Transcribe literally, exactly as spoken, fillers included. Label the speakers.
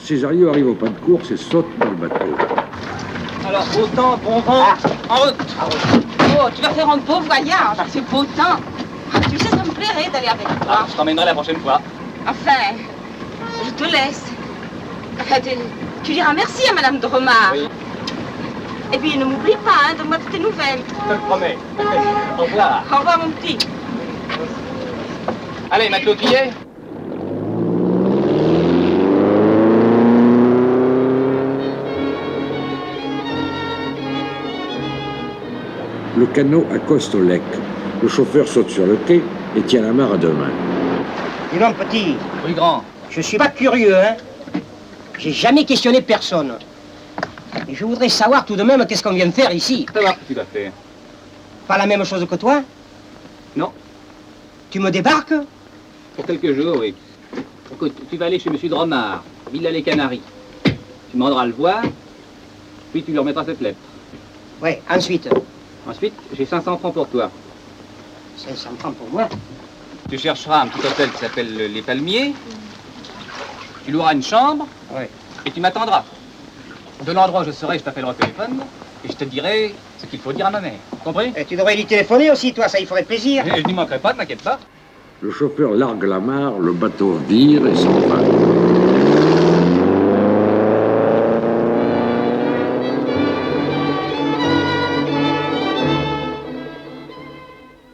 Speaker 1: Césario arrive au pas de course et saute dans le bateau.
Speaker 2: Alors, beau temps, bon vent, en route.
Speaker 3: Oh, tu vas faire un beau voyage, c'est beau temps. Ah, tu sais, ça me plairait d'aller avec toi.
Speaker 2: Ah, je t'emmènerai la prochaine fois.
Speaker 3: Enfin, je te laisse. Enfin, tu, tu diras merci à Madame de Romard.
Speaker 2: Oui.
Speaker 3: Et puis, ne m'oublie pas, hein, donne-moi de tes nouvelles.
Speaker 2: Je te le promets. Au revoir.
Speaker 3: Au revoir, mon petit.
Speaker 2: Allez, matelot, tu y es ?
Speaker 1: Le canot accoste au lec. Le chauffeur saute sur le quai et tient la mare à deux mains.
Speaker 4: Dis donc, petit,
Speaker 2: Oui, grand.
Speaker 4: je suis pas curieux, hein. J'ai jamais questionné personne. Et je voudrais savoir tout de même qu'est-ce qu'on vient de faire ici.
Speaker 2: Ça va, tu l'as fait.
Speaker 4: Pas la même chose que toi?
Speaker 2: Non.
Speaker 4: Tu me débarques?
Speaker 2: Pour quelques jours, oui. Écoute, tu vas aller chez Monsieur Dromard, Villa les Canaries. Tu demanderas à le voir, puis tu lui remettras cette lettre.
Speaker 4: Ouais, ensuite.
Speaker 2: Ensuite, j'ai cinq cents francs pour toi.
Speaker 4: cinq cents francs pour moi.
Speaker 2: Tu chercheras un petit hôtel qui s'appelle Les Palmiers. Tu loueras une chambre.
Speaker 4: Ouais.
Speaker 2: Et tu m'attendras. De l'endroit où je serai, je t'appellerai au téléphone et je te dirai ce qu'il faut dire à ma mère. Compris?
Speaker 4: Et tu devrais lui téléphoner aussi, toi, ça, il ferait plaisir.
Speaker 2: Et je n'y manquerai pas, ne t'inquiète pas.
Speaker 1: Le chauffeur largue la mare, le bateau vire et s'en va.